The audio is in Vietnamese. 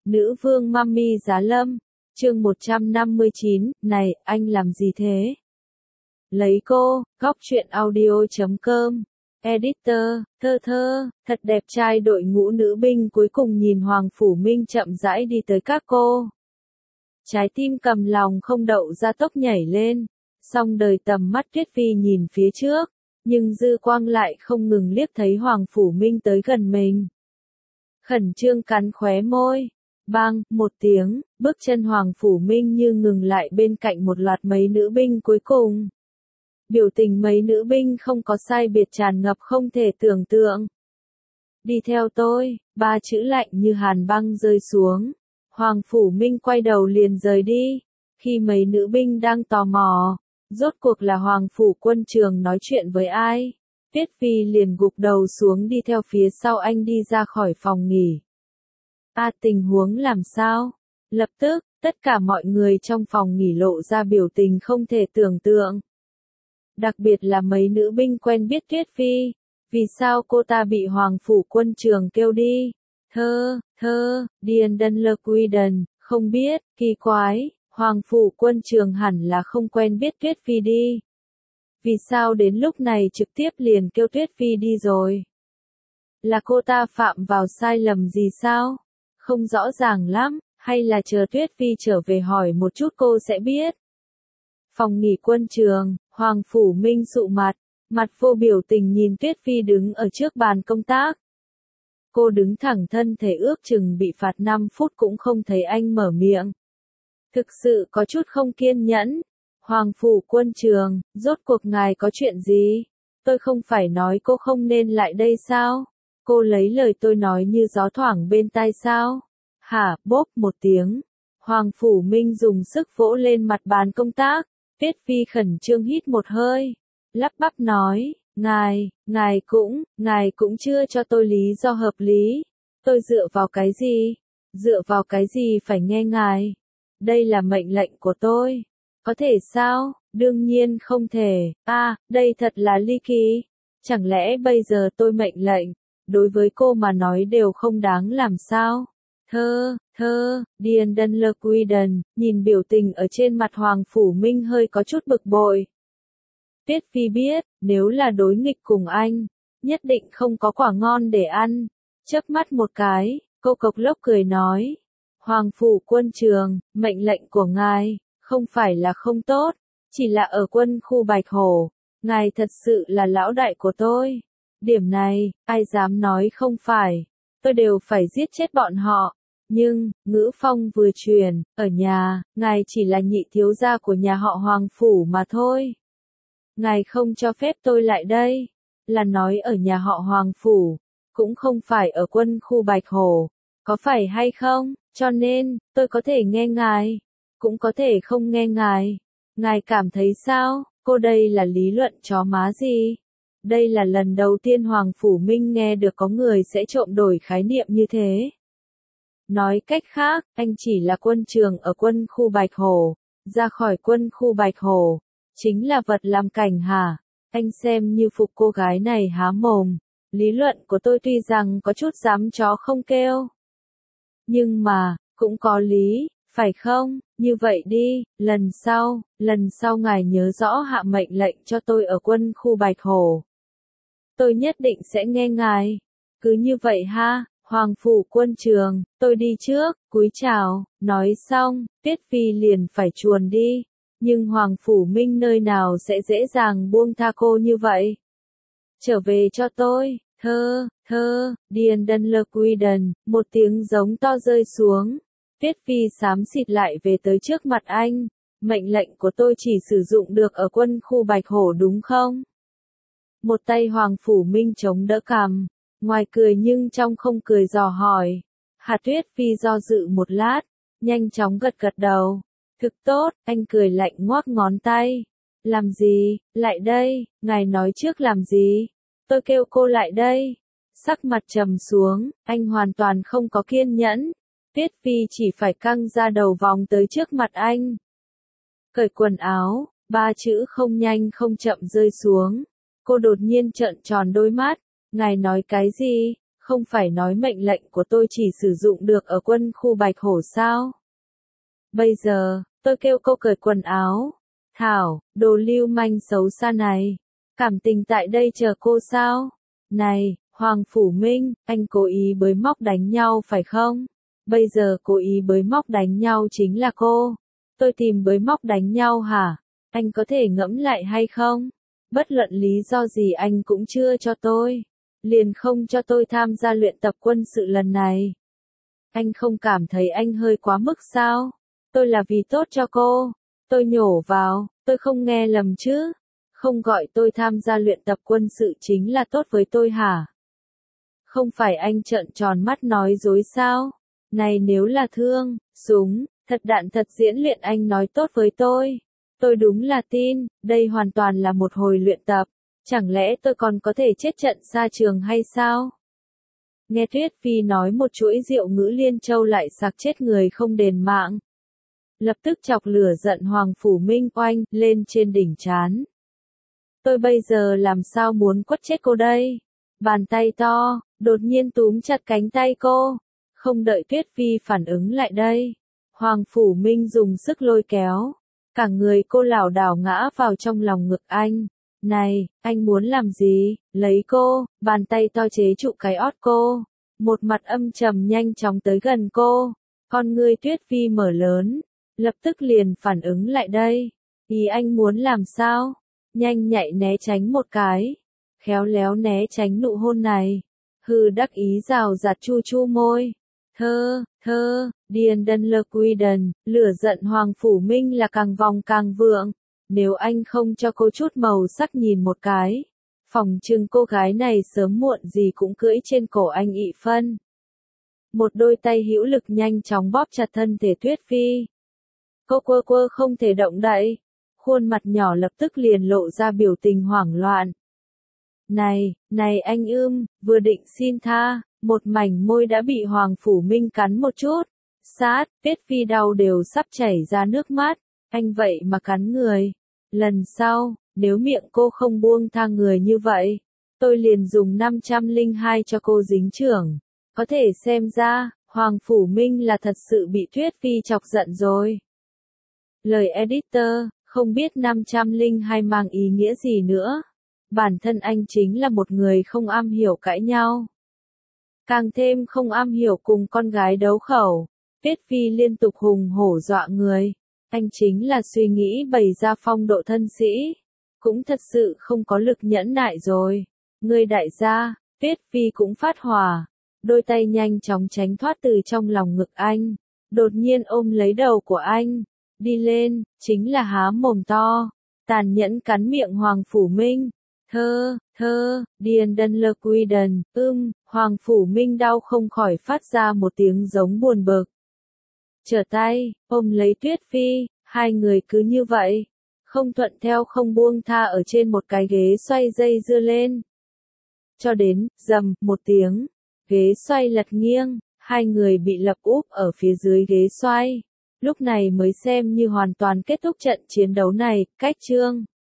Nữ vương Mummy Giá Lâm, chương 159, này, anh làm gì thế? Lấy cô, góc truyện audio.com, editor, thơ, thật đẹp trai. Đội ngũ nữ binh cuối cùng nhìn Hoàng Phủ Minh chậm rãi đi tới các cô. Trái tim cầm lòng không đậu ra tốc nhảy lên, song đời tầm mắt Tuyết Phi nhìn phía trước, nhưng dư quang lại không ngừng liếc thấy Hoàng Phủ Minh tới gần mình. Khẩn trương cắn khóe môi. Bang, một tiếng, bước chân Hoàng Phủ Minh như ngừng lại bên cạnh một loạt mấy nữ binh cuối cùng. Biểu tình mấy nữ binh không có sai biệt tràn ngập không thể tưởng tượng. Đi theo tôi, ba chữ lạnh như hàn băng rơi xuống. Hoàng Phủ Minh quay đầu liền rời đi. Khi mấy nữ binh đang tò mò, rốt cuộc là Hoàng Phủ Quân Trường nói chuyện với ai? Tuyết Phi liền gục đầu xuống đi theo phía sau anh đi ra khỏi phòng nghỉ. Tình huống làm sao? Lập tức, tất cả mọi người trong phòng nghỉ lộ ra biểu tình không thể tưởng tượng. Đặc biệt là mấy nữ binh quen biết Tuyết Phi. Vì sao cô ta bị Hoàng Phủ Quân Trường kêu đi? Điền Đân Lơ Quy Đần, không biết, kỳ quái, Hoàng Phủ Quân Trường hẳn là không quen biết Tuyết Phi đi. Vì sao đến lúc này trực tiếp liền kêu Tuyết Phi đi rồi? Là cô ta phạm vào sai lầm gì sao? Không rõ ràng lắm, hay là chờ Tuyết Phi trở về hỏi một chút cô sẽ biết. Phòng nghỉ Quân Trường, Hoàng Phủ Minh sụ mặt vô biểu tình nhìn Tuyết Phi đứng ở trước bàn công tác. Cô đứng thẳng thân thể ước chừng bị phạt 5 phút cũng không thấy anh mở miệng. Thực sự có chút không kiên nhẫn. Hoàng Phủ Quân Trường, rốt cuộc ngài có chuyện gì? Tôi không phải nói cô không nên lại đây sao? Cô lấy lời tôi nói như gió thoảng bên tai sao? Hả, bốp một tiếng. Hoàng Phủ Minh dùng sức vỗ lên mặt bàn công tác. Tuyết Phi khẩn trương hít một hơi. Lắp bắp nói, ngài cũng chưa cho tôi lý do hợp lý. Tôi dựa vào cái gì? Dựa vào cái gì phải nghe ngài? Đây là mệnh lệnh của tôi. Có thể sao? Đương nhiên không thể. Đây thật là ly kỳ. Chẳng lẽ bây giờ tôi mệnh lệnh, đối với cô mà nói đều không đáng làm sao? Điền Đân Lơ Quy Đần, nhìn biểu tình ở trên mặt Hoàng Phủ Minh hơi có chút bực bội. Tuyết Phi biết, nếu là đối nghịch cùng anh, nhất định không có quả ngon để ăn. Chớp mắt một cái, cô cộc lốc cười nói. Hoàng Phủ Quân Trường, mệnh lệnh của ngài, không phải là không tốt, chỉ là ở quân khu Bạch Hổ, ngài thật sự là lão đại của tôi. Điểm này, ai dám nói không phải, tôi đều phải giết chết bọn họ. Nhưng, ngữ phong vừa truyền, ở nhà, ngài chỉ là nhị thiếu gia của nhà họ Hoàng Phủ mà thôi. Ngài không cho phép tôi lại đây, là nói ở nhà họ Hoàng Phủ, cũng không phải ở quân khu Bạch Hổ, có phải hay không? Cho nên, tôi có thể nghe ngài, cũng có thể không nghe ngài. Ngài cảm thấy sao? Cô đây là lý luận chó má gì? Đây là lần đầu tiên Hoàng Phủ Minh nghe được có người sẽ trộm đổi khái niệm như thế. Nói cách khác, anh chỉ là quân trường ở quân khu Bạch Hổ, ra khỏi quân khu Bạch Hổ, chính là vật làm cảnh hả? Anh xem như phục cô gái này há mồm. Lý luận của tôi tuy rằng có chút dám chó không kêu, nhưng mà, cũng có lý, phải không? Như vậy đi, lần sau ngài nhớ rõ hạ mệnh lệnh cho tôi ở quân khu Bạch Hổ. Tôi nhất định sẽ nghe ngài. Cứ như vậy ha, Hoàng Phủ Quân Trường, tôi đi trước, cúi chào. Nói xong, Tuyết Phi liền phải chuồn đi. Nhưng Hoàng Phủ Minh nơi nào sẽ dễ dàng buông tha cô như vậy? Trở về cho tôi, Điền Đân Lơ Quy Đần, một tiếng giống to rơi xuống. Tuyết Phi xám xịt lại về tới trước mặt anh. Mệnh lệnh của tôi chỉ sử dụng được ở quân khu Bạch Hổ đúng không? Một tay Hoàng Phủ Minh chống đỡ cằm, ngoài cười nhưng trong không cười dò hỏi. Tuyết Phi do dự một lát, nhanh chóng gật đầu. Thực tốt, anh cười lạnh ngoác ngón tay. Làm gì, lại đây, ngài nói trước làm gì? Tôi kêu cô lại đây. Sắc mặt trầm xuống, anh hoàn toàn không có kiên nhẫn. Tuyết Phi chỉ phải căng ra đầu vòng tới trước mặt anh. Cởi quần áo, ba chữ không nhanh không chậm rơi xuống. Cô đột nhiên trợn tròn đôi mắt. Ngài nói cái gì? Không phải nói mệnh lệnh của tôi chỉ sử dụng được ở quân khu Bạch Hổ sao? Bây giờ, tôi kêu cô cởi quần áo. Thảo, đồ lưu manh xấu xa này. Cảm tình tại đây chờ cô sao? Này, Hoàng Phủ Minh, anh cố ý bới móc đánh nhau phải không? Bây giờ cố ý bới móc đánh nhau chính là cô. Tôi tìm bới móc đánh nhau hả? Anh có thể ngẫm lại hay không? Bất luận lý do gì anh cũng chưa cho tôi. Liền không cho tôi tham gia luyện tập quân sự lần này. Anh không cảm thấy anh hơi quá mức sao? Tôi là vì tốt cho cô. Tôi nhổ vào, tôi không nghe lầm chứ. Không gọi tôi tham gia luyện tập quân sự chính là tốt với tôi hả? Không phải anh trợn tròn mắt nói dối sao? Này nếu là thương, súng, thật đạn thật diễn luyện anh nói tốt với tôi. Tôi đúng là tin, đây hoàn toàn là một hồi luyện tập. Chẳng lẽ tôi còn có thể chết trận xa trường hay sao? Nghe Tuyết Phi nói một chuỗi diệu ngữ Liên Châu lại sặc chết người không đền mạng. Lập tức chọc lửa giận Hoàng Phủ Minh oanh lên trên đỉnh trán. Tôi bây giờ làm sao muốn quất chết cô đây? Bàn tay to, đột nhiên túm chặt cánh tay cô. Không đợi Tuyết Phi phản ứng lại đây. Hoàng Phủ Minh dùng sức lôi kéo. Cả người cô lảo đảo ngã vào trong lòng ngực anh. Này, anh muốn làm gì? Lấy cô, bàn tay to chế trụ cái ót cô. Một mặt âm trầm nhanh chóng tới gần cô. Con ngươi Tuyết Phi mở lớn. Lập tức liền phản ứng lại đây. Ý anh muốn làm sao? Nhanh nhạy né tránh một cái. Khéo léo né tránh nụ hôn này. Hư đắc ý rào rạt chu chu môi. Điền đần lơ quy đần, lửa giận Hoàng Phủ Minh là càng vòng càng vượng. Nếu anh không cho cô chút màu sắc nhìn một cái, phòng trừng cô gái này sớm muộn gì cũng cưỡi trên cổ anh ị phân. Một đôi tay hữu lực nhanh chóng bóp chặt thân thể Tuyết Phi. Cô quơ không thể động đậy, khuôn mặt nhỏ lập tức liền lộ ra biểu tình hoảng loạn. Này anh vừa định xin tha, một mảnh môi đã bị Hoàng Phủ Minh cắn một chút. Sát, Tuyết Phi đau đều sắp chảy ra nước mắt, anh vậy mà cắn người. Lần sau, nếu miệng cô không buông tha người như vậy, tôi liền dùng 502 cho cô dính chưởng. Có thể xem ra, Hoàng Phủ Minh là thật sự bị Tuyết Phi chọc giận rồi. Lời editor, không biết 502 mang ý nghĩa gì nữa. Bản thân anh chính là một người không am hiểu cãi nhau. Càng thêm không am hiểu cùng con gái đấu khẩu. Tuyết Phi liên tục hùng hổ dọa người. Anh chính là suy nghĩ bày ra phong độ thân sĩ. Cũng thật sự không có lực nhẫn nại rồi. Người đại gia, Tuyết Phi cũng phát hỏa. Đôi tay nhanh chóng tránh thoát từ trong lòng ngực anh. Đột nhiên ôm lấy đầu của anh. Đi lên, chính là há mồm to. Tàn nhẫn cắn miệng Hoàng Phủ Minh. Điền đần lơ quy đần, Hoàng Phủ Minh đau không khỏi phát ra một tiếng giống buồn bực. Trở tay, ôm lấy Tuyết Phi, hai người cứ như vậy. Không thuận theo không buông tha ở trên một cái ghế xoay dây dưa lên. Cho đến, rầm, một tiếng. Ghế xoay lật nghiêng, hai người bị lập úp ở phía dưới ghế xoay. Lúc này mới xem như hoàn toàn kết thúc trận chiến đấu này, cách chương.